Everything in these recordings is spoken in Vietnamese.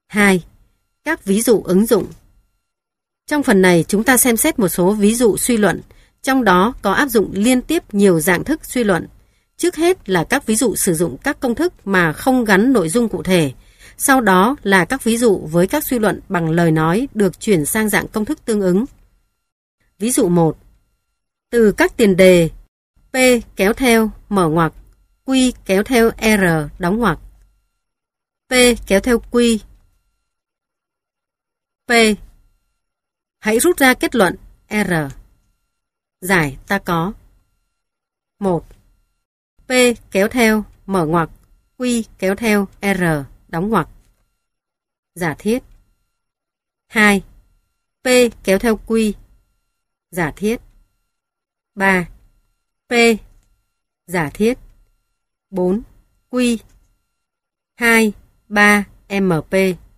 2. Các ví dụ ứng dụng. Trong phần này chúng ta xem xét một số ví dụ suy luận, trong đó có áp dụng liên tiếp nhiều dạng thức suy luận. Trước hết là các ví dụ sử dụng các công thức mà không gắn nội dung cụ thể. Sau đó là các ví dụ với các suy luận bằng lời nói được chuyển sang dạng công thức tương ứng. Ví dụ 1. Từ các tiền đề P kéo theo mở ngoặc, Q kéo theo R đóng ngoặc. P kéo theo Q. P. Hãy rút ra kết luận R. Giải ta có 1. P kéo theo mở ngoặc, Q kéo theo R đóng ngoặc. Giả thiết. 2. P kéo theo Q. Giả thiết. 3. P. Giả thiết. 4. Q. 2, 3, MP.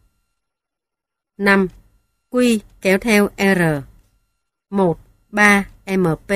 5. Q kéo theo R. 1, 3, MP.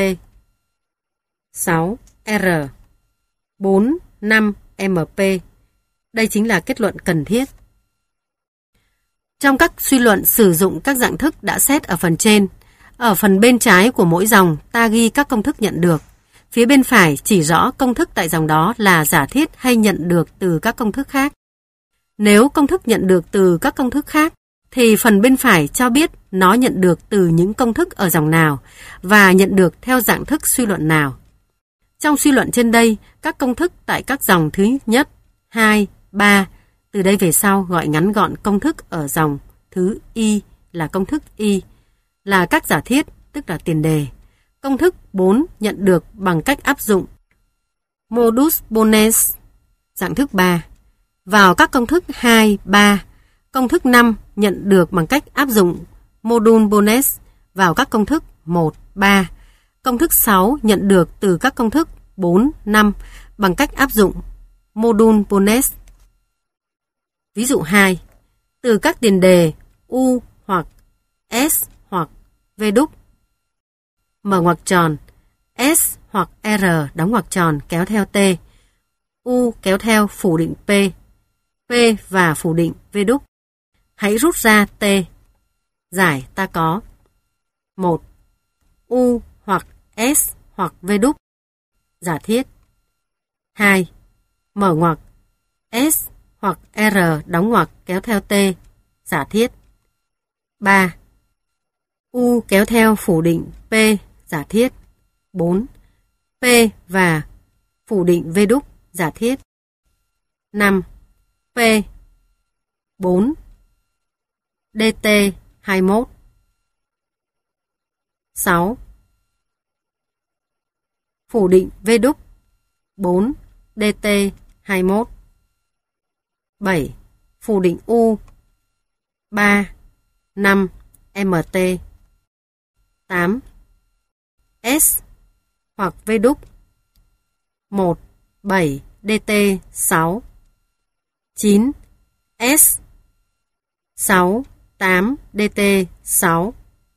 6, R. 4, 5, MP. Đây chính là kết luận cần thiết. Trong các suy luận sử dụng các dạng thức đã xét ở phần trên, ở phần bên trái của mỗi dòng ta ghi các công thức nhận được. Phía bên phải chỉ rõ công thức tại dòng đó là giả thiết hay nhận được từ các công thức khác. Nếu công thức nhận được từ các công thức khác, thì phần bên phải cho biết nó nhận được từ những công thức ở dòng nào và nhận được theo dạng thức suy luận nào. Trong suy luận trên đây, các công thức tại các dòng thứ nhất, 2, 3, từ đây về sau gọi ngắn gọn công thức ở dòng thứ Y là công thức Y, là các giả thiết, tức là tiền đề. Công thức 4 nhận được bằng cách áp dụng modus ponens, dạng thức 3. Vào các công thức 2, 3, công thức 5 nhận được bằng cách áp dụng modus ponens vào các công thức 1, 3. Công thức 6 nhận được từ các công thức 4, 5 bằng cách áp dụng modus ponens. Ví dụ 2. Từ các tiền đề U hoặc S hoặc V đúc, mở ngoặc tròn, S hoặc R đóng ngoặc tròn kéo theo T, U kéo theo phủ định P, P và phủ định V đúc. Hãy rút ra T. Giải ta có 1. U hoặc S hoặc V đúc. Giả thiết. 2. Mở ngoặc, S hoặc R đóng ngoặc kéo theo T. Giả thiết. 3. U kéo theo phủ định P. Giả thiết. 4. P và phủ định V đúc. Giả thiết. 5. P. 4. DT 21. 6. Phủ định V đúc 4 DT 21. 7. Phủ định U 3, 5 MT. 8. S hoặc V đúc 1, 7 DT 6. 9. S 6, 8 DT 6.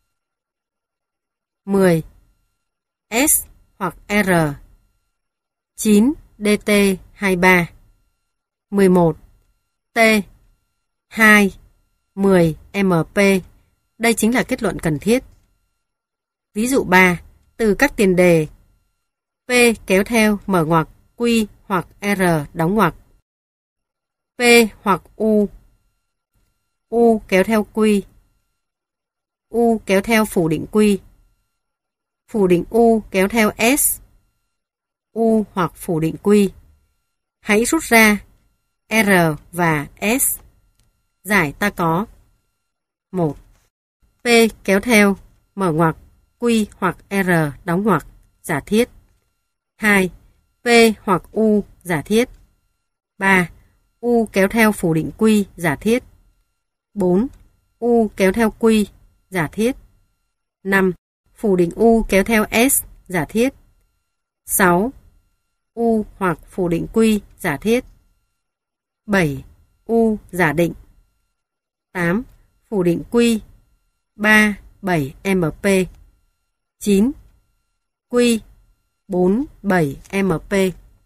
10. S hoặc R 9 DT 23. 11. T 2 10 MP. Đây chính là kết luận cần thiết. Ví dụ 3. Từ các tiền đề P kéo theo mở ngoặc Q hoặc R đóng ngoặc. P hoặc U. U kéo theo Q. U kéo theo phủ định Q. Phủ định U kéo theo S. U hoặc phủ định Q. Hãy rút ra R và S. Giải ta có 1. P kéo theo mở ngoặc Q hoặc R đóng ngoặc. Giả thiết. 2. P hoặc U. Giả thiết. 3. U kéo theo phủ định Q. Giả thiết. 4. U kéo theo Q. Giả thiết. 5. Phủ định U kéo theo S. Giả thiết. 6. U hoặc phủ định Q. Giả thiết. 7. U giả định. 8. Phủ định Q 3, 7 MP. 9. Q 4, 7 MP.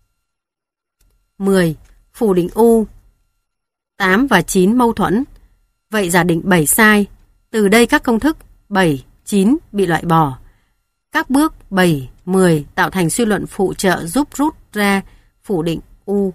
10. Phủ định U 8 và 9 mâu thuẫn. Vậy giả định 7 sai. Từ đây các công thức 7, 9 bị loại bỏ. Các bước 7, 10 tạo thành suy luận phụ trợ giúp rút ra phủ định U.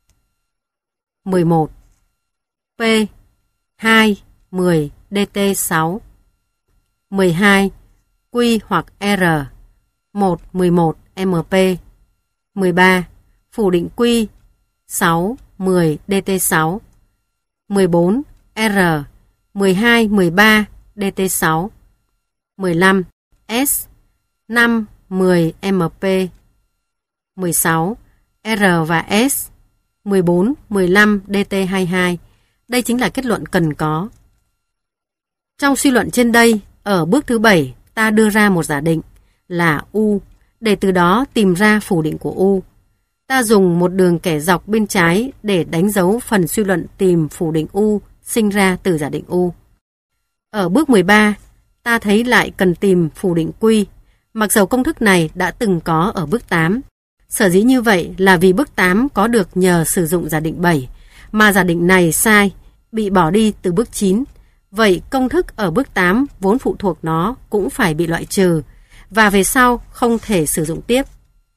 11. P 2, 10 dt 6. 12. Q hoặc R 1, 11 MP. 13. Phủ định Q 6, 10 dt 6. 14. R 12, 13 dt 6. 15. S 5, 10 MP. 16. R và S 14, 15 dt 22. Đây chính là kết luận cần có. Trong suy luận trên đây, ở bước thứ 7, ta đưa ra một giả định là U, để từ đó tìm ra phủ định của U. Ta dùng một đường kẻ dọc bên trái để đánh dấu phần suy luận tìm phủ định U sinh ra từ giả định U. Ở bước 13, ta thấy lại cần tìm phủ định Q, mặc dầu công thức này đã từng có ở bước 8. Sở dĩ như vậy là vì bước 8 có được nhờ sử dụng giả định 7, mà giả định này sai, bị bỏ đi từ bước 9. Vậy công thức ở bước 8 vốn phụ thuộc nó cũng phải bị loại trừ, và về sau không thể sử dụng tiếp.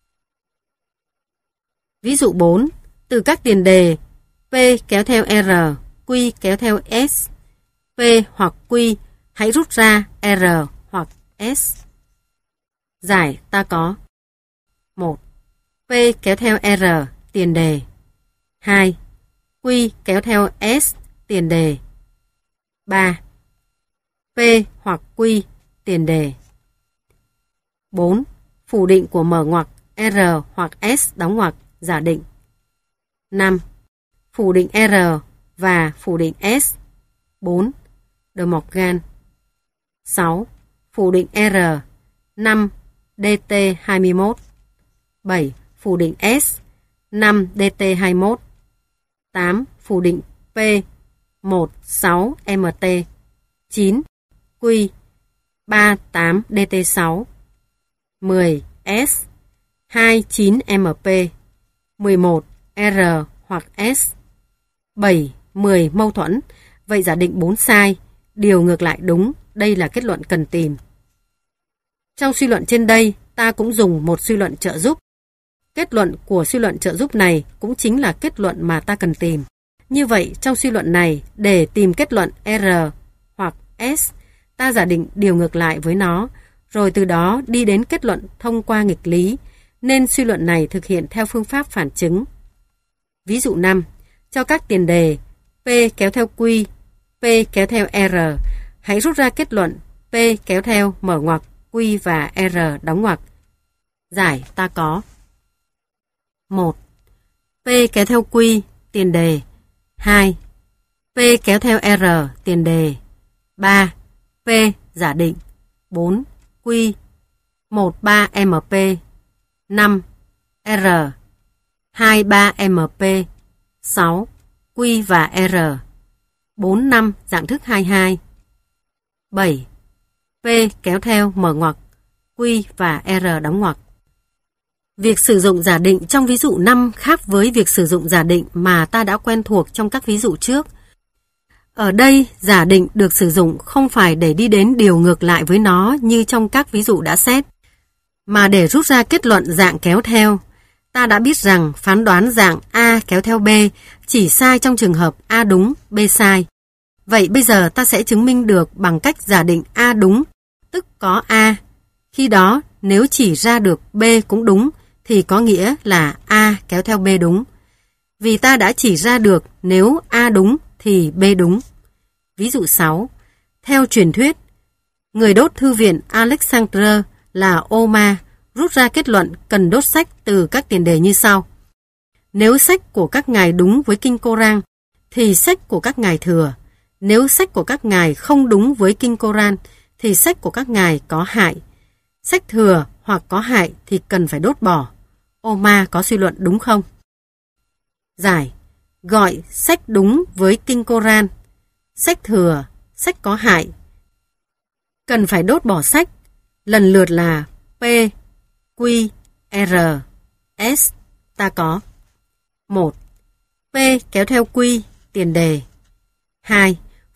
Ví dụ 4. Từ các tiền đề P kéo theo R, Q kéo theo S, P hoặc Q hãy rút ra R hoặc S. Giải ta có 1. P kéo theo R tiền đề. 2. Q kéo theo S tiền đề. 3. P hoặc Q tiền đề. 4. Phủ định của mở ngoặc R hoặc S đóng ngoặc giả định. 5. Phủ định R và phủ định S. 4. De Morgan. 6. Phủ định R 5 dt 21. 7. Phủ định S 5 dt 21. 8. Phủ định P 1 6 mt. 9. Q 3 8 dt 6. 10. S 2 9 mp. 11. R hoặc S. 7. 10 mâu thuẫn. Vậy giả định 4 sai, điều ngược lại đúng, đây là kết luận cần tìm. Trong suy luận trên đây, ta cũng dùng một suy luận trợ giúp. Kết luận của suy luận trợ giúp này cũng chính là kết luận mà ta cần tìm. Như vậy, trong suy luận này, để tìm kết luận R hoặc S, ta giả định điều ngược lại với nó, rồi từ đó đi đến kết luận thông qua nghịch lý, nên suy luận này thực hiện theo phương pháp phản chứng. Ví dụ 5. Cho các tiền đề P kéo theo Q, P kéo theo R, hãy rút ra kết luận P kéo theo mở ngoặc Q và R đóng ngoặc. Giải ta có 1. P kéo theo Q tiền đề. 2. P kéo theo R tiền đề. 3. P giả định. 4. Q 13 mp. 5. R 23 mp. 6. Q và R 45 dạng thức 22. 7. P kéo theo mở ngoặc Q và R đóng ngoặc. Việc sử dụng giả định trong ví dụ 5 khác với việc sử dụng giả định mà ta đã quen thuộc trong các ví dụ trước. Ở đây, giả định được sử dụng không phải để đi đến điều ngược lại với nó như trong các ví dụ đã xét, mà để rút ra kết luận dạng kéo theo. Ta đã biết rằng phán đoán dạng A kéo theo B chỉ sai trong trường hợp A đúng, B sai. Vậy bây giờ ta sẽ chứng minh được bằng cách giả định A đúng, tức có A. Khi đó, nếu chỉ ra được B cũng đúng, thì có nghĩa là A kéo theo B đúng. Vì ta đã chỉ ra được nếu A đúng thì B đúng. Ví dụ 6. Theo truyền thuyết, người đốt thư viện Alexander là Oma rút ra kết luận cần đốt sách từ các tiền đề như sau. Nếu sách của các ngài đúng với kinh Koran, thì sách của các ngài thừa. Nếu sách của các ngài không đúng với kinh Koran, thì sách của các ngài có hại. Sách thừa hoặc có hại thì cần phải đốt bỏ. Oma có suy luận đúng không? Giải. Gọi sách đúng với kinh Koran, sách thừa, sách có hại. Cần phải đốt bỏ sách, lần lượt là P, Q, R, S, ta có 1. P kéo theo Q, tiền đề. 2.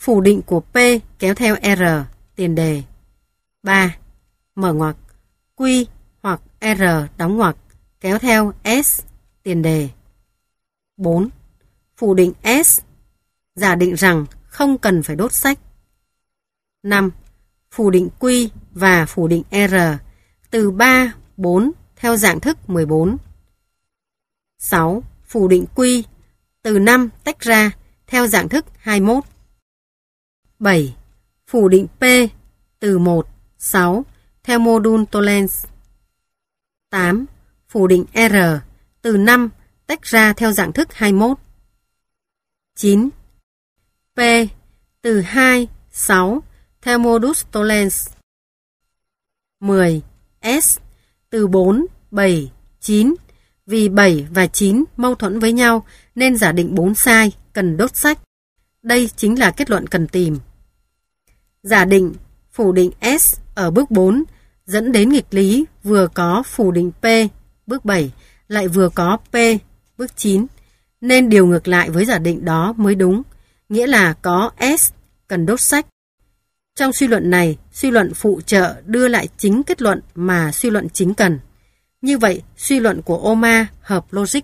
phủ định của P kéo theo R, tiền đề. 3. Mở ngoặc, Q hoặc R đóng ngoặc, kéo theo S, tiền đề. 4. Phủ định S, giả định rằng không cần phải đốt sách. 5. Phủ định Q và phủ định R từ 3, 4 theo dạng thức 14. 6. Phủ định Q từ 5 tách ra theo dạng thức 21. 7. Phủ định P từ 1, 6 theo mô đun Tollens. 8. Phủ định R từ 5 tách ra theo dạng thức 21. 9. P từ 2, 6 theo modus tollens. 10. S từ 4, 7, 9 vì 7 và 9 mâu thuẫn với nhau nên giả định 4 sai, cần đốt sách. Đây chính là kết luận cần tìm. Giả định phủ định S ở bước 4 dẫn đến nghịch lý vừa có phủ định P bước 7 lại vừa có P bước 9, nên điều ngược lại với giả định đó mới đúng, nghĩa là có S cần đốt sách. Trong suy luận này, suy luận phụ trợ đưa lại chính kết luận mà suy luận chính cần. Như vậy, suy luận của Ohma hợp logic.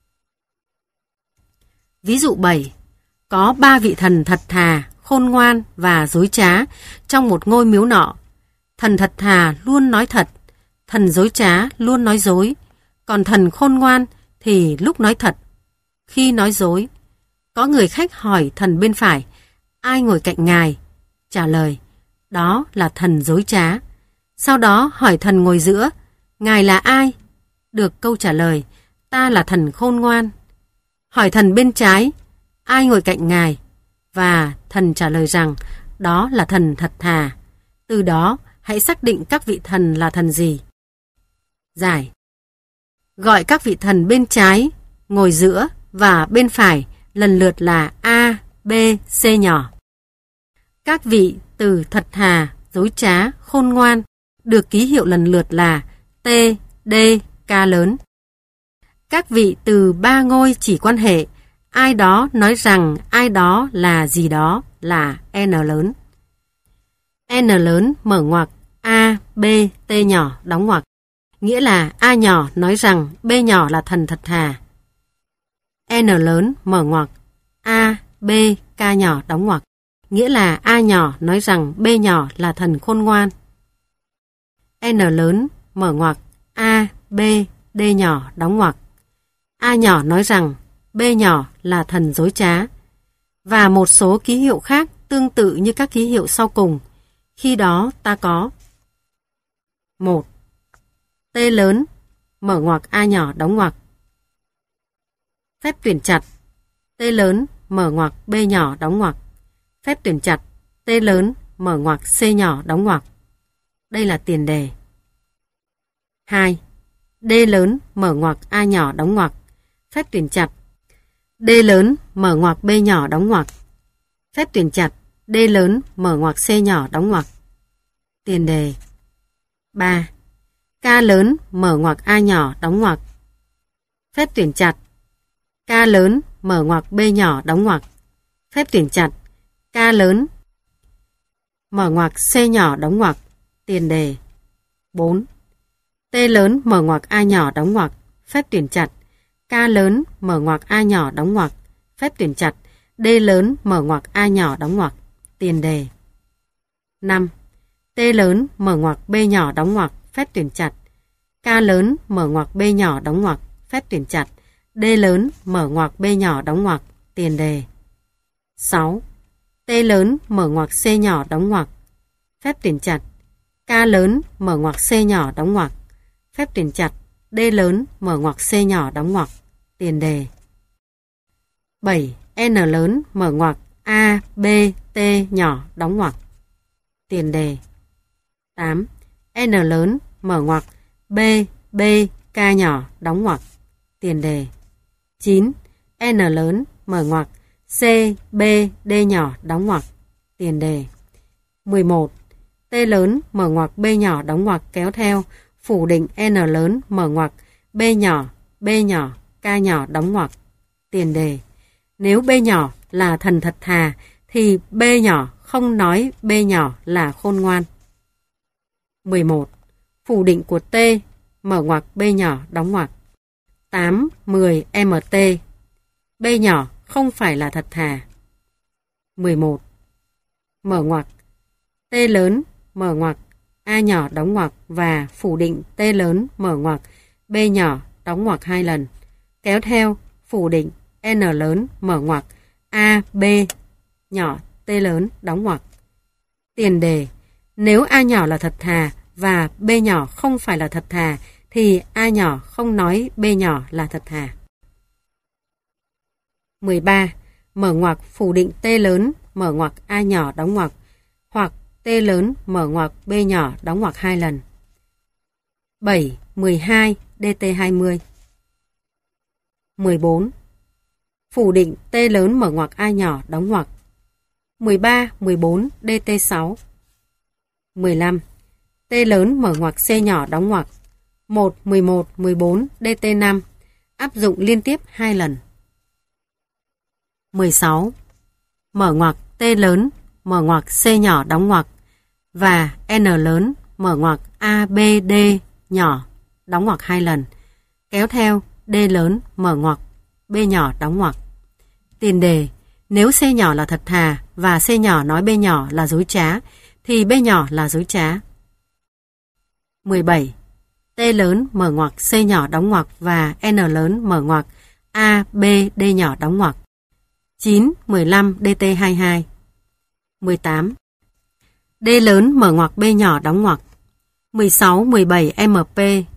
Ví dụ 7. Có 3 vị thần thật thà, khôn ngoan và dối trá trong một ngôi miếu nọ. Thần thật thà luôn nói thật, thần dối trá luôn nói dối, còn thần khôn ngoan thì lúc nói thật, khi nói dối. Có người khách hỏi thần bên phải, ai ngồi cạnh ngài? Trả lời, đó là thần dối trá. Sau đó hỏi thần ngồi giữa, ngài là ai? Được câu trả lời, ta là thần khôn ngoan. Hỏi thần bên trái, ai ngồi cạnh ngài? Và thần trả lời rằng, đó là thần thật thà. Từ đó, hãy xác định các vị thần là thần gì. Giải. Gọi các vị thần bên trái, ngồi giữa và bên phải lần lượt là A, B, C nhỏ. Các vị từ thật thà, dối trá, khôn ngoan được ký hiệu lần lượt là T, D, K lớn. Các vị từ 3 ngôi chỉ quan hệ, ai đó nói rằng ai đó là gì đó là N lớn. N lớn mở ngoặc A, B, T nhỏ đóng ngoặc, nghĩa là A nhỏ nói rằng B nhỏ là thần thật thà. N lớn mở ngoặc A, B, K nhỏ đóng ngoặc, nghĩa là A nhỏ nói rằng B nhỏ là thần khôn ngoan. N lớn mở ngoặc A, B, D nhỏ đóng ngoặc, A nhỏ nói rằng B nhỏ là thần dối trá. Và một số ký hiệu khác tương tự như các ký hiệu sau cùng. Khi đó ta có 1. T lớn mở ngoặc A nhỏ đóng ngoặc. Phép tuyển chặt T lớn mở ngoặc B nhỏ đóng ngoặc. Phép tuyển chặt T lớn mở ngoặc C nhỏ đóng ngoặc. Đây là tiền đề. 2. D lớn mở ngoặc A nhỏ đóng ngoặc. Phép tuyển chặt D lớn mở ngoặc B nhỏ đóng ngoặc. Phép tuyển chặt D lớn mở ngoặc C nhỏ đóng ngoặc. Tiền đề. 3. K lớn mở ngoặc A nhỏ đóng ngoặc. Phép tuyển chặt K lớn mở ngoặc B nhỏ đóng ngoặc. Phép tuyển chặt K lớn mở ngoặc C nhỏ đóng ngoặc. Tiền đề. 4. T lớn mở ngoặc A nhỏ đóng ngoặc. Phép tuyển chặt K lớn mở ngoặc A nhỏ đóng ngoặc. Phép tuyển chặt D lớn mở ngoặc A nhỏ đóng ngoặc. Tiền đề. 5. T lớn mở ngoặc B nhỏ đóng ngoặc. Phép tuyển chặt K lớn mở ngoặc B nhỏ đóng ngoặc. Phép tuyển chặt D lớn mở ngoặc B nhỏ đóng ngoặc. Tiền đề. 6. T lớn mở ngoặc C nhỏ đóng ngoặc. Phép tuyển chặt K lớn mở ngoặc C nhỏ đóng ngoặc. Phép tuyển chặt D lớn mở ngoặc C nhỏ đóng ngoặc. Tiền đề. 7. N lớn mở ngoặc A, B, T nhỏ đóng ngoặc. Tiền đề. 8. N lớn mở ngoặc B, B, K nhỏ đóng ngoặc. Tiền đề. 9. N lớn mở ngoặc C, B, D nhỏ đóng ngoặc. Tiền đề. 11. T lớn mở ngoặc B nhỏ đóng ngoặc kéo theo phủ định N lớn mở ngoặc B nhỏ, K nhỏ đóng ngoặc. Tiền đề. Nếu B nhỏ là thần thật thà thì B nhỏ không nói B nhỏ là khôn ngoan. 11. Phủ định của T, mở ngoặc B nhỏ đóng ngoặc. 8, 10 MT. B nhỏ không phải là thật thà. 11. Mở ngoặc T lớn, mở ngoặc A nhỏ đóng ngoặc và phủ định T lớn, mở ngoặc B nhỏ đóng ngoặc 2 lần. Kéo theo phủ định N lớn, mở ngoặc A, B nhỏ, T lớn, đóng ngoặc. Tiền đề: nếu A nhỏ là thật thà và B nhỏ không phải là thật thà thì A nhỏ không nói B nhỏ là thật thà. 13. Mở ngoặc phủ định T lớn, mở ngoặc A nhỏ đóng ngoặc hoặc T lớn, mở ngoặc B nhỏ đóng ngoặc 2 lần. 7. 12 DT20. 14. Phủ định T lớn, mở ngoặc A nhỏ đóng ngoặc. 13, 14 DT6. 15. T lớn, mở ngoặc C nhỏ đóng ngoặc. 1, 11, 14 DT5 áp dụng liên tiếp 2 lần. 16. Mở ngoặc T lớn, mở ngoặc C nhỏ đóng ngoặc và N lớn, mở ngoặc A, B, D nhỏ đóng ngoặc 2 lần. Kéo theo D lớn, mở ngoặc B nhỏ đóng ngoặc. Tiền đề: nếu C nhỏ là thật thà và C nhỏ nói B nhỏ là dối trá thì B nhỏ là dối trá. 17. T lớn, mở ngoặc C nhỏ đóng ngoặc và N lớn, mở ngoặc A, B, D nhỏ đóng ngoặc. 9, 15 DT22. 18. D lớn, mở ngoặc B nhỏ đóng ngoặc. 16, 17 MP.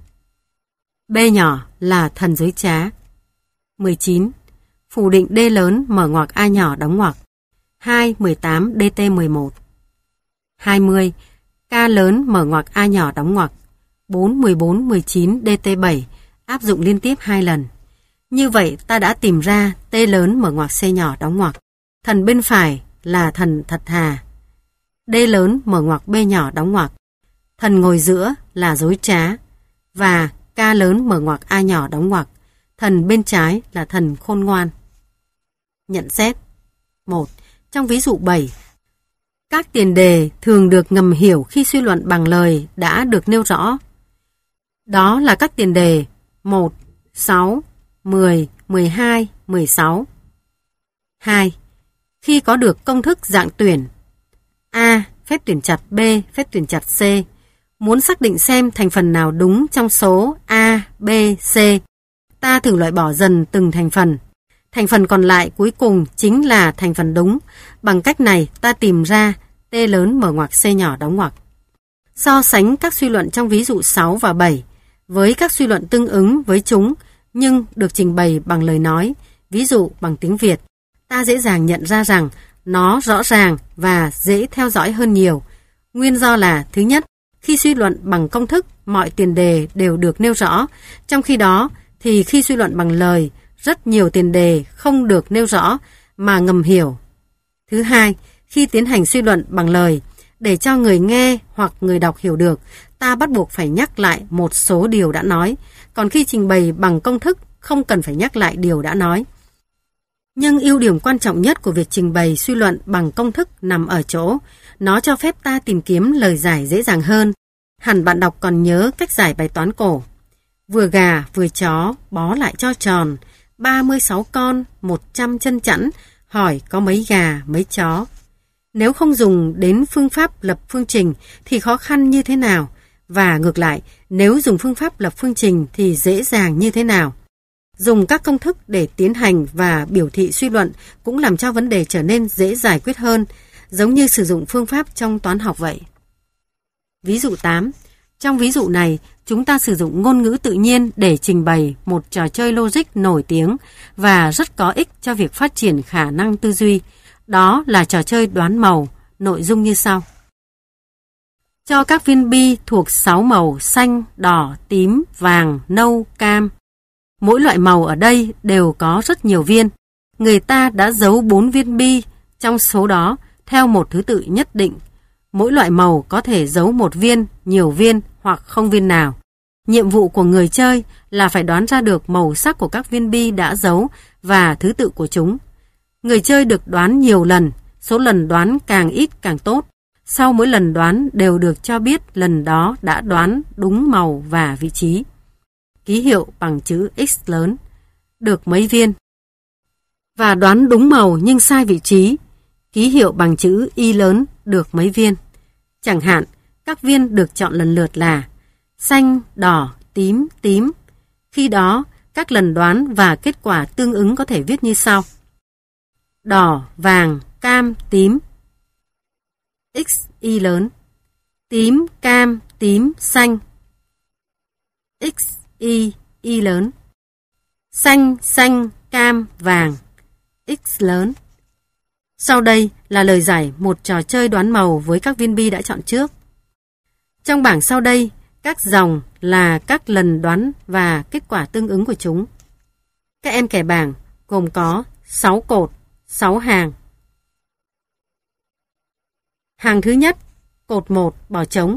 B nhỏ là thần dối trá. 19. Phủ định D lớn, mở ngoặc A nhỏ đóng ngoặc. 2, 18 DT11. 20. K lớn, mở ngoặc A nhỏ đóng ngoặc. 4, 14, 19 DT7 áp dụng liên tiếp 2 lần. Như vậy ta đã tìm ra T lớn, mở ngoặc C nhỏ đóng ngoặc. Thần bên phải là thần thật thà. D lớn, mở ngoặc B nhỏ đóng ngoặc. Thần ngồi giữa là dối trá. Và K lớn, mở ngoặc A nhỏ đóng ngoặc. Thần bên trái là thần khôn ngoan. Nhận xét. 1. Trong ví dụ 7, các tiền đề thường được ngầm hiểu khi suy luận bằng lời đã được nêu rõ. Đó là các tiền đề 1, 6, 10, 12, 16. 2. Khi có được công thức dạng tuyển A, phép tuyển chặt B, phép tuyển chặt C, muốn xác định xem thành phần nào đúng trong số A, B, C, ta thử loại bỏ dần từng thành phần. Thành phần còn lại cuối cùng chính là thành phần đúng. Bằng cách này ta tìm ra T lớn, mở ngoặc C nhỏ đóng ngoặc. So sánh các suy luận trong ví dụ 6 và 7 với các suy luận tương ứng với chúng nhưng được trình bày bằng lời nói, ví dụ bằng tiếng Việt, ta dễ dàng nhận ra rằng nó rõ ràng và dễ theo dõi hơn nhiều. Nguyên do là: thứ nhất, khi suy luận bằng công thức, mọi tiền đề đều được nêu rõ, trong khi đó thì khi suy luận bằng lời, rất nhiều tiền đề không được nêu rõ mà ngầm hiểu. Thứ hai, khi tiến hành suy luận bằng lời, để cho người nghe hoặc người đọc hiểu được, ta bắt buộc phải nhắc lại một số điều đã nói, còn khi trình bày bằng công thức không cần phải nhắc lại điều đã nói. Nhưng ưu điểm quan trọng nhất của việc trình bày suy luận bằng công thức nằm ở chỗ, nó cho phép ta tìm kiếm lời giải dễ dàng hơn. Hẳn bạn đọc còn nhớ cách giải bài toán cổ. Vừa gà vừa chó bó lại cho tròn, 36 con, 100 chân chẵn, hỏi có mấy gà mấy chó. Nếu không dùng đến phương pháp lập phương trình thì khó khăn như thế nào? Và ngược lại, nếu dùng phương pháp lập phương trình thì dễ dàng như thế nào? Dùng các công thức để tiến hành và biểu thị suy luận cũng làm cho vấn đề trở nên dễ giải quyết hơn, giống như sử dụng phương pháp trong toán học vậy. Ví dụ 8. Trong ví dụ này, chúng ta sử dụng ngôn ngữ tự nhiên để trình bày một trò chơi logic nổi tiếng và rất có ích cho việc phát triển khả năng tư duy. Đó là trò chơi đoán màu, nội dung như sau. Cho các viên bi thuộc 6 màu xanh, đỏ, tím, vàng, nâu, cam. Mỗi loại màu ở đây đều có rất nhiều viên. Người ta đã giấu 4 viên bi trong số đó theo một thứ tự nhất định. Mỗi loại màu có thể giấu một viên, nhiều viên hoặc không viên nào. Nhiệm vụ của người chơi là phải đoán ra được màu sắc của các viên bi đã giấu và thứ tự của chúng. Người chơi được đoán nhiều lần, Số lần đoán càng ít càng tốt. Sau mỗi lần đoán đều được cho biết lần đó đã đoán đúng màu và vị trí. Ký hiệu bằng chữ X lớn, được mấy viên. Và đoán đúng màu nhưng sai vị trí, ký hiệu bằng chữ Y lớn, được mấy viên. Chẳng hạn, các viên được chọn lần lượt là xanh, đỏ, tím, tím. Khi đó, các lần đoán và kết quả tương ứng có thể viết như sau. Đỏ, vàng, cam, tím. X, Y lớn. Tím, cam, tím, xanh. X, Y lớn. Xanh, xanh, cam, vàng. X lớn. Sau đây là lời giải một trò chơi đoán màu với các viên bi đã chọn trước. Trong bảng sau đây, các dòng là các lần đoán và kết quả tương ứng của chúng. Các em kẻ bảng gồm có 6 cột, 6 hàng. Hàng thứ nhất, cột 1 bỏ trống.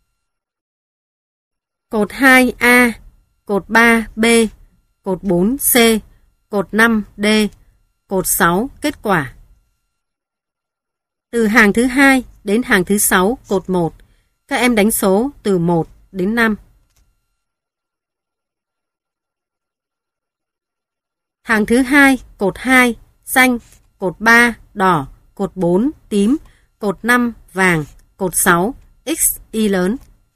Cột 2A, cột 3B, cột 4C, cột 5D, cột 6 kết quả. Từ hàng thứ 2 đến hàng thứ 6, cột 1, các em đánh số từ 1 đến 5. Hàng thứ 2, cột 2, xanh, cột 3, đỏ, cột 4, tím, cột 5, vàng, cột 6, X, Y lớn.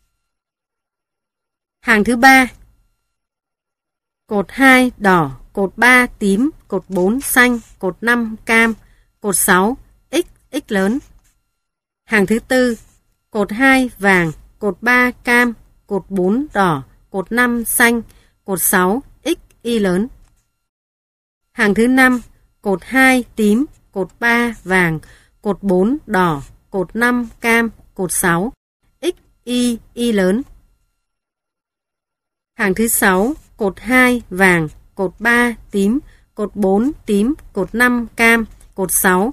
Hàng thứ 3, cột 2, đỏ, cột 3, tím, cột 4, xanh, cột 5, cam, cột 6, X, X lớn. Hàng thứ 4, cột 2, vàng, cột 3, cam, cột 4, đỏ, cột 5, xanh, cột 6, X, Y lớn. Hàng thứ 5, cột 2, tím, cột 3, vàng, cột 4, đỏ, cột 5, cam, cột 6, X, Y lớn. Hàng thứ 6, cột 2, vàng, cột 3, tím, cột 4, tím, cột 5, cam, cột 6,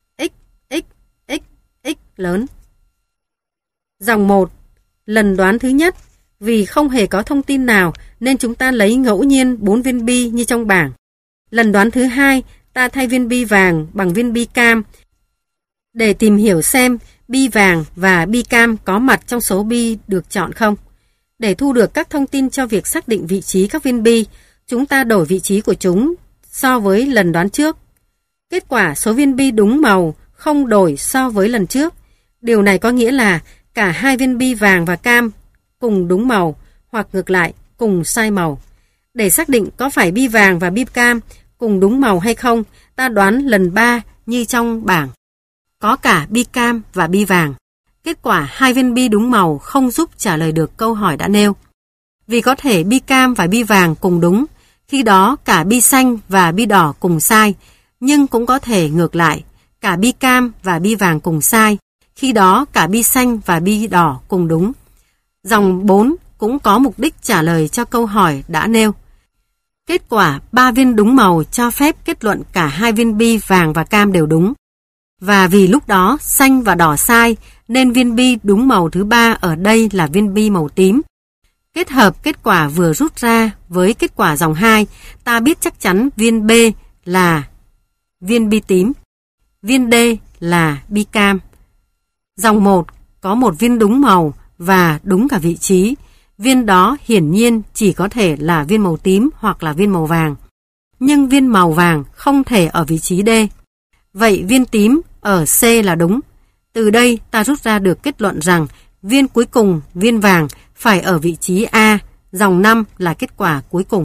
X lớn. Dòng 1, lần đoán thứ nhất, vì không hề có thông tin nào nên chúng ta lấy ngẫu nhiên 4 viên bi như trong bảng. Lần đoán thứ 2, ta thay viên bi vàng bằng viên bi cam để tìm hiểu xem bi vàng và bi cam có mặt trong số bi được chọn không. Để thu được các thông tin cho việc xác định vị trí các viên bi, chúng ta đổi vị trí của chúng so với lần đoán trước. Kết quả số viên bi đúng màu không đổi so với lần trước. Điều này có nghĩa là cả hai viên bi vàng và cam cùng đúng màu hoặc ngược lại cùng sai màu. Để xác định có phải bi vàng và bi cam cùng đúng màu hay không, ta đoán lần 3 như trong bảng. Có cả bi cam và bi vàng. Kết quả hai viên bi đúng màu không giúp trả lời được câu hỏi đã nêu. Vì có thể bi cam và bi vàng cùng đúng, khi đó cả bi xanh và bi đỏ cùng sai, nhưng cũng có thể ngược lại, cả bi cam và bi vàng cùng sai, khi đó cả bi xanh và bi đỏ cùng đúng. Dòng 4 cũng có mục đích trả lời cho câu hỏi đã nêu. Kết quả 3 viên đúng màu cho phép kết luận cả hai viên bi vàng và cam đều đúng. Và vì lúc đó xanh và đỏ sai, nên viên bi đúng màu thứ 3 ở đây là viên bi màu tím. Kết hợp kết quả vừa rút ra với kết quả dòng 2, ta biết chắc chắn viên B là viên bi tím, viên D là bi cam. Dòng 1 có một viên đúng màu và đúng cả vị trí. Viên đó hiển nhiên chỉ có thể là viên màu tím hoặc là viên màu vàng. Nhưng viên màu vàng không thể ở vị trí D. Vậy viên tím ở C là đúng. Từ đây ta rút ra được kết luận rằng viên cuối cùng, viên vàng, phải ở vị trí A, dòng 5 là kết quả cuối cùng.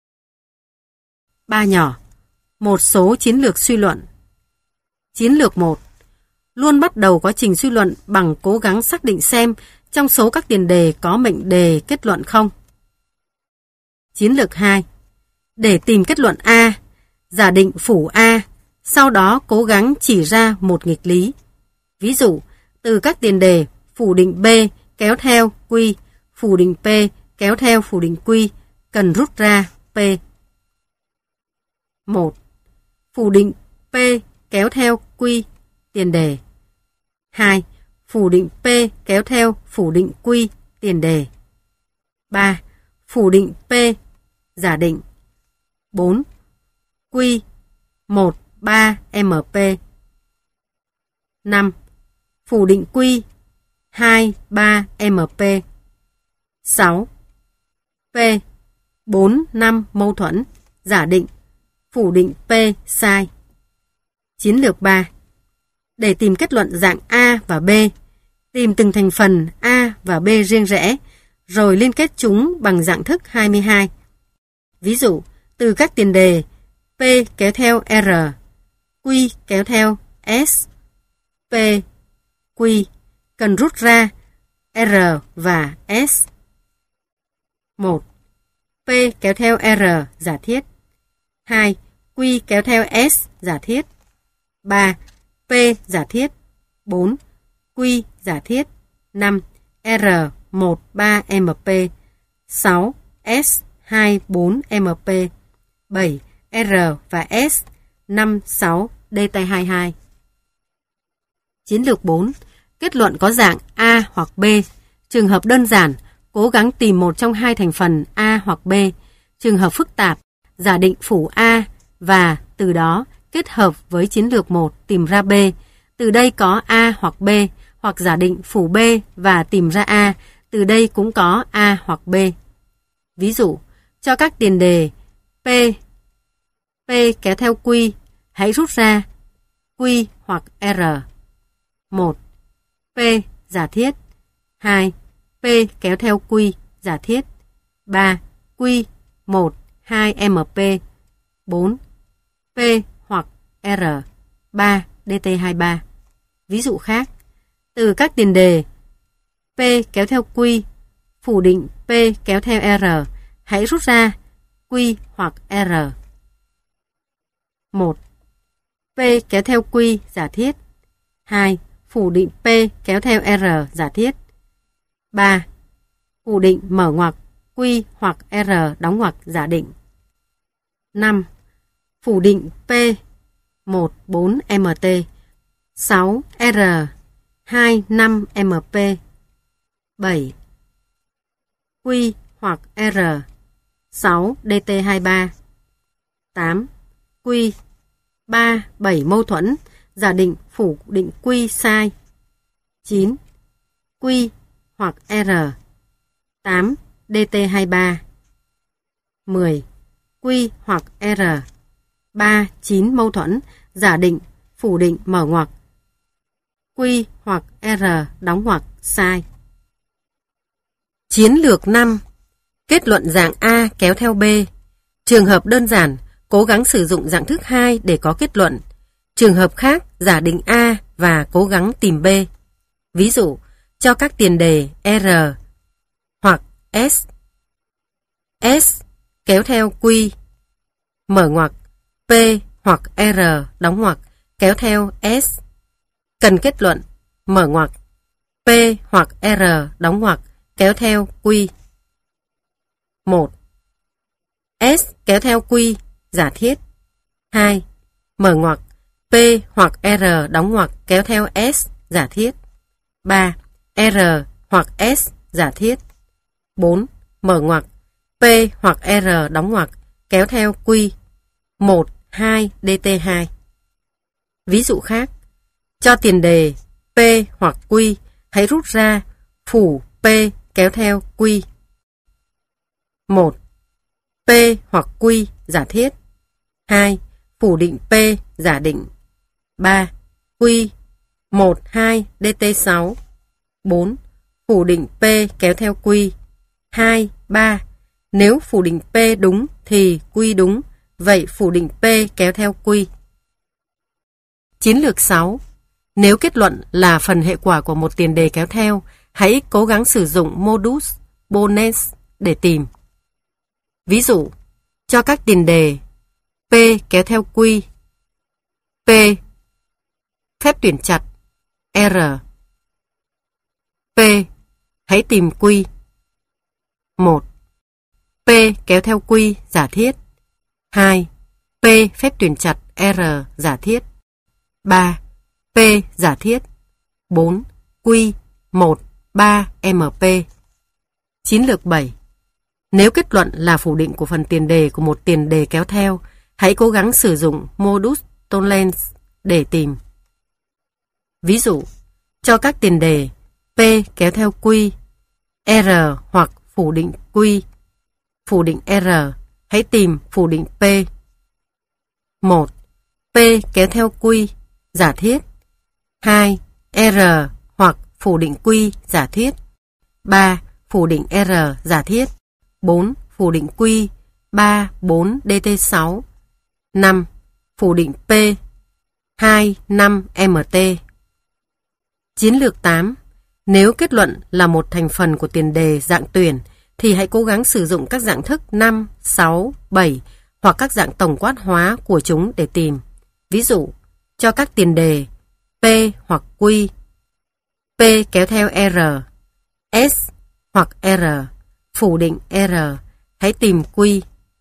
3 nhỏ. Một số chiến lược suy luận. Chiến lược 1. Luôn bắt đầu quá trình suy luận bằng cố gắng xác định xem trong số các tiền đề có mệnh đề kết luận không. Chiến lược 2. Để tìm kết luận A, giả định phủ A, sau đó cố gắng chỉ ra một nghịch lý. Ví dụ, từ các tiền đề phủ định B kéo theo Q, phủ định P kéo theo phủ định Q, cần rút ra P. 1. Phủ định P kéo theo Q, tiền đề. 2. Phủ định P kéo theo phủ định Q, tiền đề. 3. Phủ định P, giả định. 4. Q 1, 3 MP. 5. Phủ định Q 2, 3 MP. 6. P 4, 5 mâu thuẫn, giả định, phủ định P sai. Chiến lược 3. Để tìm kết luận dạng A và B, tìm từng thành phần A và B riêng rẽ, rồi liên kết chúng bằng dạng thức 22. Ví dụ, từ các tiền đề P kéo theo R, Q kéo theo S, P, Q, cần rút ra R và S. 1. P kéo theo R giả thiết. 2. Q kéo theo S giả thiết. 3. P giả thiết. 4. Q giả thiết. 5. R 1, 3 MP. 6. S 2, 4 MP. 7. R và S 5, 6 DT22. Chiến lược 4. Kết luận có dạng A hoặc B. Trường hợp đơn giản, cố gắng tìm một trong hai thành phần A hoặc B. Trường hợp phức tạp, giả định phủ A và từ đó kết hợp với chiến lược 1 tìm ra B. Từ đây có A hoặc B, hoặc giả định phủ B và tìm ra A. Từ đây cũng có A hoặc B. Ví dụ, cho các tiền đề P kéo theo Q, hãy rút ra Q hoặc R. 1. P giả thiết. 2. P kéo theo Q giả thiết. 3. Q 1, 2 MP. 4. P hoặc R 3 DT23. Ví dụ khác, từ các tiền đề P kéo theo Q, phủ định P kéo theo R, hãy rút ra Q hoặc R. 1. P kéo theo Q giả thiết. 2. Phủ định P kéo theo R giả thiết. 3. Phủ định mở ngoặc Q hoặc R đóng ngoặc giả định. 5. Phủ định P 1, 4 MT. 6. R 2, 5 MP. 7. Q hoặc R 6 DT23. 8. Q 3, 7 mâu thuẫn, giả định phủ định Q sai. 9. Q hoặc R 8 DT23. 10. Q hoặc R 3, 9 mâu thuẫn, giả định phủ định mở ngoặc Q hoặc R đóng ngoặc sai. Chiến lược 5. Kết luận dạng A kéo theo B. Trường hợp đơn giản, cố gắng sử dụng dạng thức 2 để có kết luận. Trường hợp khác, giả định A và cố gắng tìm B. Ví dụ, cho các tiền đề R hoặc S. S kéo theo Q, mở ngoặc P hoặc R đóng ngoặc kéo theo S. Cần kết luận, mở ngoặc P hoặc R đóng ngoặc kéo theo Q. 1. S kéo theo Q giả thiết. 2. Mở ngoặc P hoặc R đóng ngoặc kéo theo S giả thiết. 3. R hoặc S giả thiết. 4. Mở ngoặc P hoặc R đóng ngoặc kéo theo Q. 1, 2 DT2. Ví dụ khác, cho tiền đề P hoặc Q, hãy rút ra phủ P kéo theo Q. 1. P hoặc Q giả thiết. 2. Phủ định P giả định. 3. Q 1, 2 DT6. 4. Phủ định P kéo theo Q. 2, 3. Nếu phủ định P đúng thì Q đúng, vậy phủ định P kéo theo Q. Chiến lược 6. Nếu kết luận là phần hệ quả của một tiền đề kéo theo, hãy cố gắng sử dụng modus ponens để tìm. Ví dụ, cho các tiền đề P kéo theo Q. P phép tuyển chặt R. P hãy tìm Q. 1. P kéo theo Q giả thiết. 2. P phép tuyển chặt R giả thiết. 3. P giả thiết. 4. Q 1, 3 MP. Chiến lược 7. Nếu kết luận là phủ định của phần tiền đề của một tiền đề kéo theo, hãy cố gắng sử dụng modus tollens để tìm. Ví dụ, cho các tiền đề P kéo theo Q, R hoặc phủ định Q, phủ định R, hãy tìm phủ định P. 1. P kéo theo Q, giả thiết. 2. R hoặc phủ định Q, giả thiết. 3. Phủ định R, giả thiết. 4. Phủ định Q, 3, 4, dt6. 5. Phủ định P, 2, 5, mt. Chiến lược 8. Nếu kết luận là một thành phần của tiền đề dạng tuyển, thì hãy cố gắng sử dụng các dạng thức 5, 6, 7 hoặc các dạng tổng quát hóa của chúng để tìm. Ví dụ, cho các tiền đề P hoặc Q, P kéo theo R, S hoặc R, phủ định R, hãy tìm Q.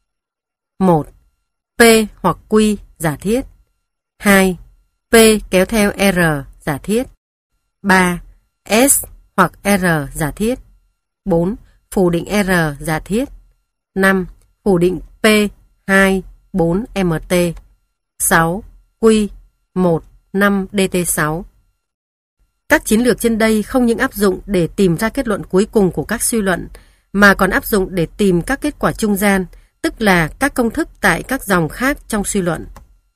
1. P hoặc Q, giả thiết. 2. P kéo theo R, giả thiết. 3. S hoặc R, giả thiết. 4. Phủ định R, giả thiết. 5. Phủ định P, 2, 4, mt. 6. Q, 1, 5, dt6. Các chiến lược trên đây không những áp dụng để tìm ra kết luận cuối cùng của các suy luận, mà còn áp dụng để tìm các kết quả trung gian, tức là các công thức tại các dòng khác trong suy luận.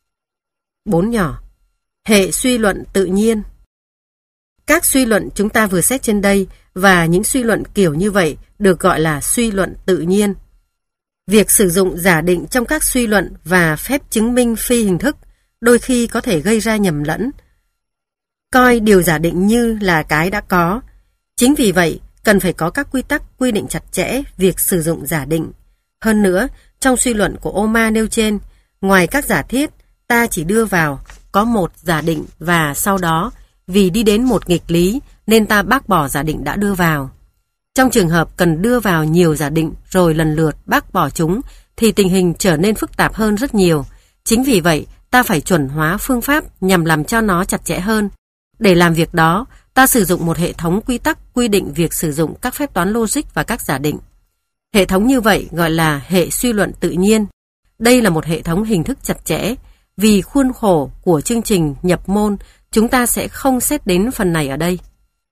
4 nhỏ. Hệ suy luận tự nhiên. Các suy luận chúng ta vừa xét trên đây và những suy luận kiểu như vậy được gọi là suy luận tự nhiên. Việc sử dụng giả định trong các suy luận và phép chứng minh phi hình thức đôi khi có thể gây ra nhầm lẫn. Coi điều giả định như là cái đã có. Chính vì vậy, cần phải có các quy tắc quy định chặt chẽ việc sử dụng giả định. Hơn nữa, trong suy luận của Omer nêu trên, ngoài các giả thiết, ta chỉ đưa vào có một giả định và sau đó, vì đi đến một nghịch lý nên ta bác bỏ giả định đã đưa vào. Trong trường hợp cần đưa vào nhiều giả định rồi lần lượt bác bỏ chúng thì tình hình trở nên phức tạp hơn rất nhiều. Chính vì vậy, ta phải chuẩn hóa phương pháp nhằm làm cho nó chặt chẽ hơn. Để làm việc đó, ta sử dụng một hệ thống quy tắc quy định việc sử dụng các phép toán logic và các giả định. Hệ thống như vậy gọi là hệ suy luận tự nhiên. Đây là một hệ thống hình thức chặt chẽ. Vì khuôn khổ của chương trình nhập môn, chúng ta sẽ không xét đến phần này ở đây.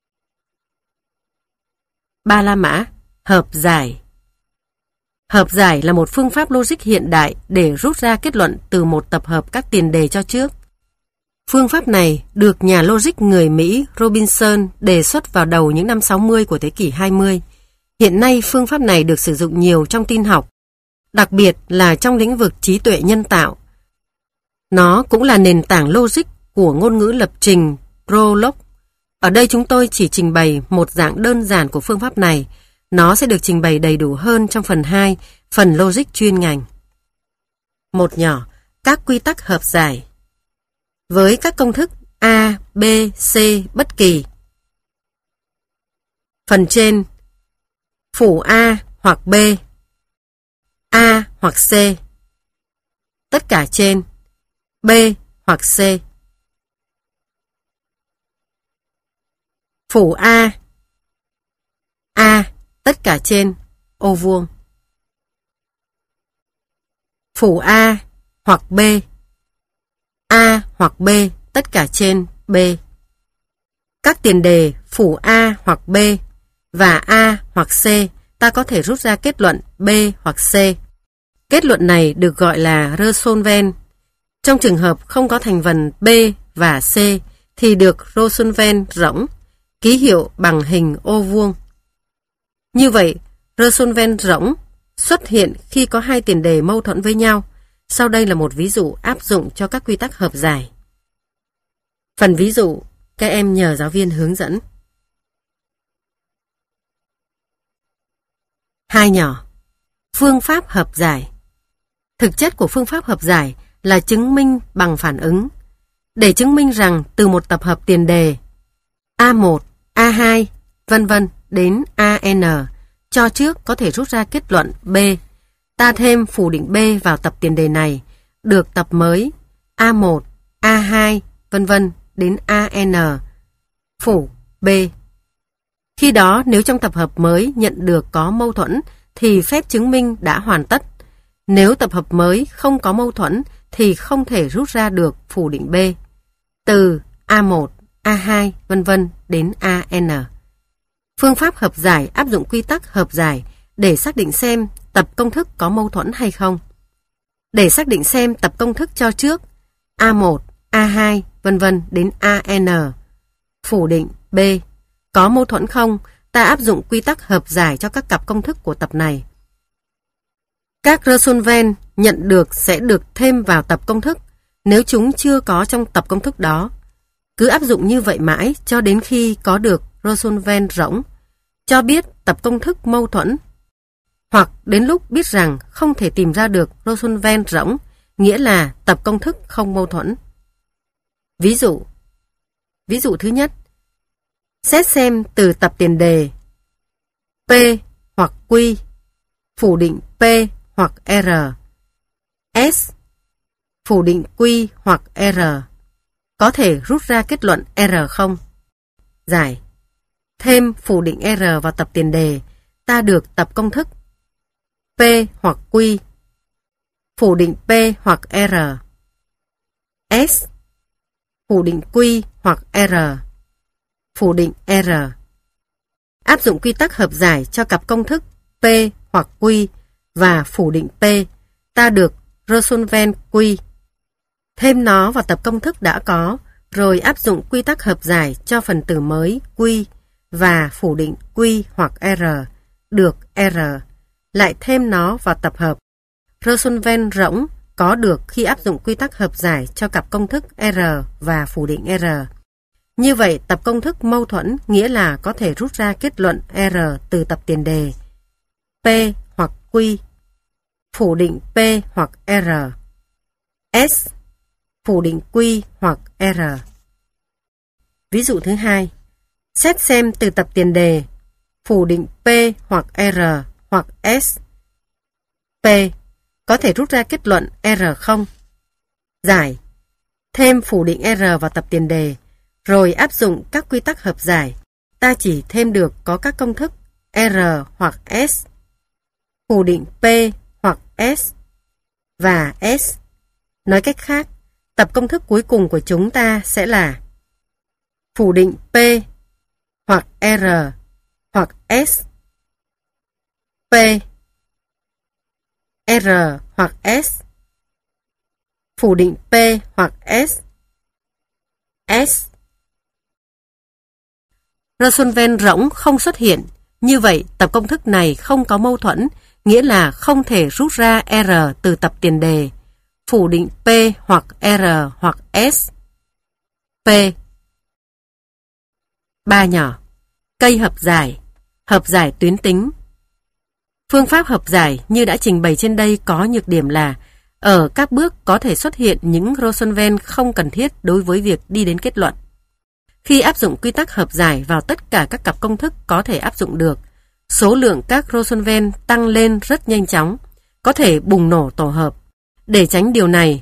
Ba la mã, hợp giải. Hợp giải là một phương pháp logic hiện đại để rút ra kết luận từ một tập hợp các tiền đề cho trước. Phương pháp này được nhà logic người Mỹ Robinson đề xuất vào đầu những năm 60 của thế kỷ 20. Hiện nay phương pháp này được sử dụng nhiều trong tin học, đặc biệt là trong lĩnh vực trí tuệ nhân tạo. Nó cũng là nền tảng logic của ngôn ngữ lập trình Prolog. Ở đây chúng tôi chỉ trình bày một dạng đơn giản của phương pháp này. Nó sẽ được trình bày đầy đủ hơn trong phần 2, phần logic chuyên ngành. Một nhỏ, các quy tắc hợp giải. Với các công thức A, B, C bất kỳ. Phần trên, phủ A hoặc B, A hoặc C. Tất cả trên, B hoặc C. Phủ A, tất cả trên, ô vuông. Phủ A hoặc B, A hoặc B, tất cả trên, B. Các tiền đề phủ A hoặc B và A hoặc C, ta có thể rút ra kết luận B hoặc C. Kết luận này được gọi là Rosenveld. Trong trường hợp không có thành phần B và C thì được Rosenveld rỗng, ký hiệu bằng hình ô vuông. Như vậy, Rosenveld rỗng xuất hiện khi có hai tiền đề mâu thuẫn với nhau. Sau đây là một ví dụ áp dụng cho các quy tắc hợp giải. Phần ví dụ, các em nhờ giáo viên hướng dẫn. 2 nhỏ. Phương pháp hợp giải. Thực chất của phương pháp hợp giải là chứng minh bằng phản ứng. Để chứng minh rằng từ một tập hợp tiền đề A1, A2, vân vân đến AN, cho trước có thể rút ra kết luận B. Ta thêm phủ định B vào tập tiền đề này, được tập mới A1, A2, vân vân đến AN, phủ B. Khi đó nếu trong tập hợp mới nhận được có mâu thuẫn thì phép chứng minh đã hoàn tất. Nếu tập hợp mới không có mâu thuẫn thì không thể rút ra được phủ định B. Từ A1, A2, vân vân đến AN. Phương pháp hợp giải áp dụng quy tắc hợp giải để xác định xem tập công thức có mâu thuẫn hay không. Để xác định xem tập công thức cho trước A1, A2, vân vân đến AN, phủ định B có mâu thuẫn không, ta áp dụng quy tắc hợp giải cho các cặp công thức của tập này. Các resolvent nhận được sẽ được thêm vào tập công thức nếu chúng chưa có trong tập công thức đó. Cứ áp dụng như vậy mãi cho đến khi có được resolvent rỗng, cho biết tập công thức mâu thuẫn, hoặc đến lúc biết rằng không thể tìm ra được resolvent rỗng, nghĩa là tập công thức không mâu thuẫn. Ví dụ thứ nhất, xét xem từ tập tiền đề P hoặc Q, phủ định P hoặc R, S, phủ định Q hoặc R, có thể rút ra kết luận R không? Giải. Thêm phủ định R vào tập tiền đề, ta được tập công thức P hoặc Q, phủ định P hoặc R, S, phủ định Q hoặc R, phủ định R. Áp dụng quy tắc hợp giải cho cặp công thức P hoặc Q và phủ định P, ta được resolvent Q. Thêm nó vào tập công thức đã có, rồi áp dụng quy tắc hợp giải cho phần tử mới Q và phủ định Q hoặc R, được R. Lại thêm nó vào tập hợp resolvent rỗng có được khi áp dụng quy tắc hợp giải cho cặp công thức R và phủ định R. Như vậy, tập công thức mâu thuẫn nghĩa là có thể rút ra kết luận R từ tập tiền đề P hoặc Q, phủ định P hoặc R, S, phủ định Q hoặc R. Ví dụ thứ hai, xét xem từ tập tiền đề phủ định P hoặc R hoặc S, P có thể rút ra kết luận R không? Giải. Thêm phủ định R vào tập tiền đề, rồi áp dụng các quy tắc hợp giải, ta chỉ thêm được có các công thức R hoặc S, phủ định P hoặc S và S. Nói cách khác, tập công thức cuối cùng của chúng ta sẽ là phủ định P hoặc R hoặc S, P, R hoặc S, phủ định P hoặc S, S. Resolvent rỗng không xuất hiện, như vậy tập công thức này không có mâu thuẫn, nghĩa là không thể rút ra R từ tập tiền đề, phủ định P hoặc R hoặc S. P. 3 nhỏ. Cây hợp giải tuyến tính. Phương pháp hợp giải như đã trình bày trên đây có nhược điểm là ở các bước có thể xuất hiện những resolvent không cần thiết đối với việc đi đến kết luận. Khi áp dụng quy tắc hợp giải vào tất cả các cặp công thức có thể áp dụng được, số lượng các resolvent tăng lên rất nhanh chóng, có thể bùng nổ tổ hợp. Để tránh điều này,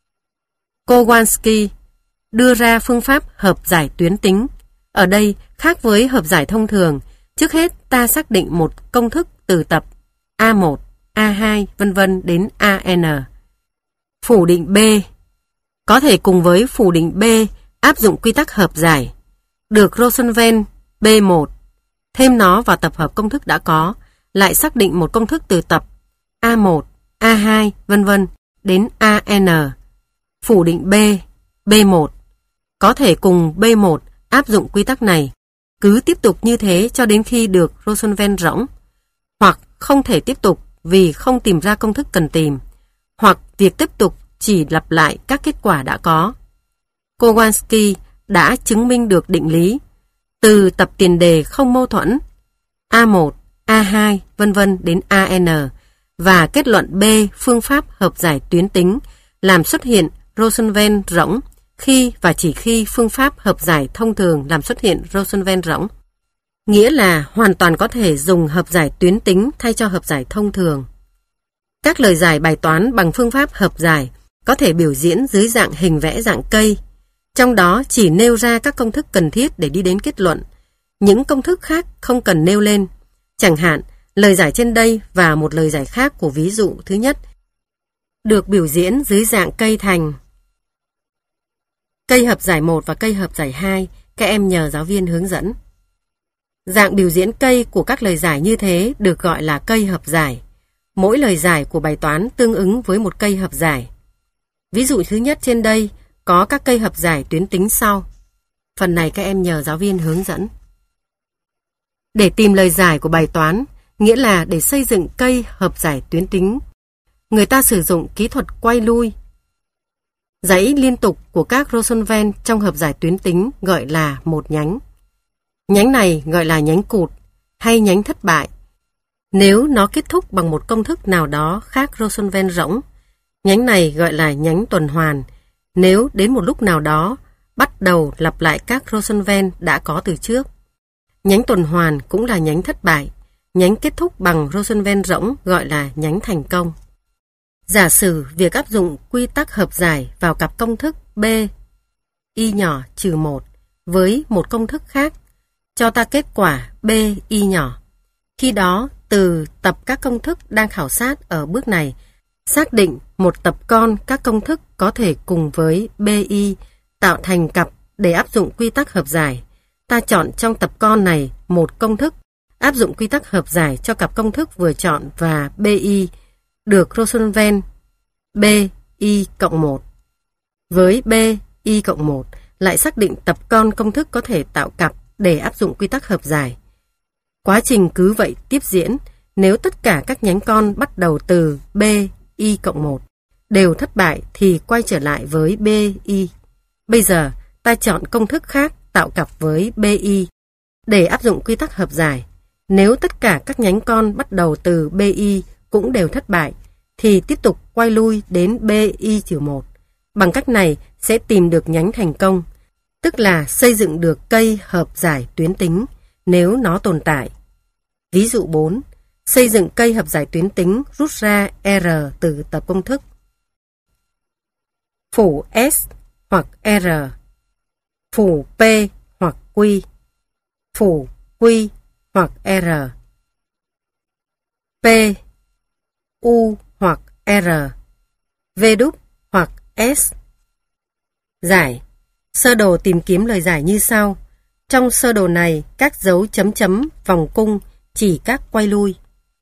Kowalski đưa ra phương pháp hợp giải tuyến tính. Ở đây, khác với hợp giải thông thường, trước hết ta xác định một công thức từ tập A1, A2, vân vân đến AN. Phủ định B có thể cùng với phủ định B áp dụng quy tắc hợp giải, được resolvent B1, thêm nó vào tập hợp công thức đã có, lại xác định một công thức từ tập A1, A2, vân vân đến AN. Phủ định B, B1 có thể cùng B1 áp dụng quy tắc này, cứ tiếp tục như thế cho đến khi được resolvent rỗng, hoặc không thể tiếp tục vì không tìm ra công thức cần tìm, hoặc việc tiếp tục chỉ lặp lại các kết quả đã có. Kowalski đã chứng minh được định lý từ tập tiền đề không mâu thuẫn A1, A2, vân vân đến AN và kết luận B phương pháp hợp giải tuyến tính làm xuất hiện resolvent rỗng khi và chỉ khi phương pháp hợp giải thông thường làm xuất hiện resolvent rỗng. Nghĩa là hoàn toàn có thể dùng hợp giải tuyến tính thay cho hợp giải thông thường. Các lời giải bài toán bằng phương pháp hợp giải có thể biểu diễn dưới dạng hình vẽ dạng cây, trong đó chỉ nêu ra các công thức cần thiết để đi đến kết luận. Những công thức khác không cần nêu lên. Chẳng hạn, lời giải trên đây và một lời giải khác của ví dụ thứ nhất được biểu diễn dưới dạng cây thành cây hợp giải 1 và cây hợp giải 2 các em nhờ giáo viên hướng dẫn. Dạng biểu diễn cây của các lời giải như thế được gọi là cây hợp giải. Mỗi lời giải của bài toán tương ứng với một cây hợp giải. Ví dụ thứ nhất trên đây có các cây hợp giải tuyến tính sau. Phần này các em nhờ giáo viên hướng dẫn. Để tìm lời giải của bài toán, nghĩa là để xây dựng cây hợp giải tuyến tính, người ta sử dụng kỹ thuật quay lui. Dãy liên tục của các Rosenveld trong hợp giải tuyến tính gọi là một nhánh. Nhánh này gọi là nhánh cụt hay nhánh thất bại. Nếu nó kết thúc bằng một công thức nào đó khác Rosenveld rỗng, nhánh này gọi là nhánh tuần hoàn. Nếu đến một lúc nào đó bắt đầu lặp lại các Rosenveld đã có từ trước. Nhánh tuần hoàn cũng là nhánh thất bại. Nhánh kết thúc bằng Rosenveld rỗng gọi là nhánh thành công. Giả sử việc áp dụng quy tắc hợp giải vào cặp công thức B y nhỏ trừ 1 với một công thức khác cho ta kết quả B y nhỏ. Khi đó, từ tập các công thức đang khảo sát ở bước này, xác định một tập con các công thức có thể cùng với BI tạo thành cặp để áp dụng quy tắc hợp giải. Ta chọn trong tập con này một công thức, áp dụng quy tắc hợp giải cho cặp công thức vừa chọn và BI được Rosenveld BI cộng 1. Với BI cộng 1 lại xác định tập con công thức có thể tạo cặp để áp dụng quy tắc hợp giải. Quá trình cứ vậy tiếp diễn, nếu tất cả các nhánh con bắt đầu từ BI cộng 1 đều thất bại thì quay trở lại với BI. Bây giờ, ta chọn công thức khác tạo cặp với BI để áp dụng quy tắc hợp giải. Nếu tất cả các nhánh con bắt đầu từ BI cũng đều thất bại, thì tiếp tục quay lui đến BI-1. Bằng cách này sẽ tìm được nhánh thành công, tức là xây dựng được cây hợp giải tuyến tính nếu nó tồn tại. Ví dụ 4. Xây dựng cây hợp giải tuyến tính rút ra R từ tập công thức. Phủ S hoặc R, phủ P hoặc Q, phủ Q hoặc R, P, U hoặc R, V đúc hoặc S. Giải. Sơ đồ tìm kiếm lời giải như sau. Trong sơ đồ này, các dấu chấm chấm vòng cung chỉ các quay lui.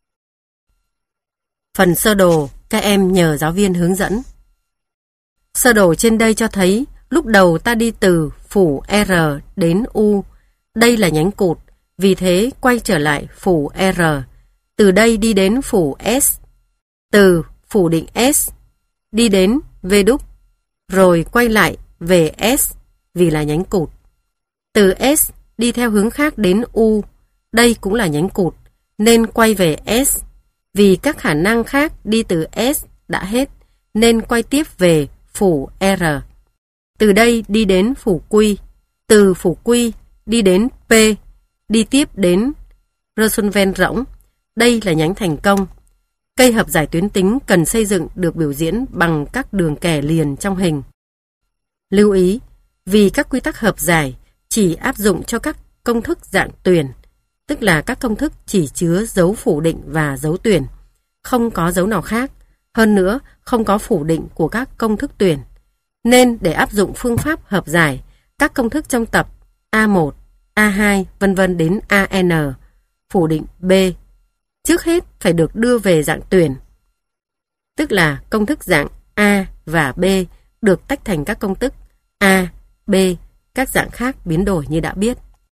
Phần sơ đồ, các em nhờ giáo viên hướng dẫn. Sơ đồ trên đây cho thấy lúc đầu ta đi từ phủ R đến U. Đây là nhánh cụt, vì thế quay trở lại phủ R. Từ đây đi đến phủ S. Từ phủ định S đi đến V đúc, rồi quay lại về S vì là nhánh cụt. Từ S đi theo hướng khác đến U, đây cũng là nhánh cụt, nên quay về S. Vì các khả năng khác đi từ S đã hết, nên quay tiếp về phủ R. Từ đây đi đến phủ Q, từ phủ Q đi đến P, đi tiếp đến Rosenveld rỗng. Đây là nhánh thành công. Cây hợp giải tuyến tính cần xây dựng được biểu diễn bằng các đường kẻ liền trong hình. Lưu ý, vì các quy tắc hợp giải chỉ áp dụng cho các công thức dạng tuyển, tức là các công thức chỉ chứa dấu phủ định và dấu tuyển, không có dấu nào khác, hơn nữa không có phủ định của các công thức tuyển. Nên để áp dụng phương pháp hợp giải, các công thức trong tập A1, A2, vân vân đến AN, phủ định B, trước hết phải được đưa về dạng tuyển, tức là công thức dạng A và B được tách thành các công thức A, B, các dạng khác biến đổi như đã biết.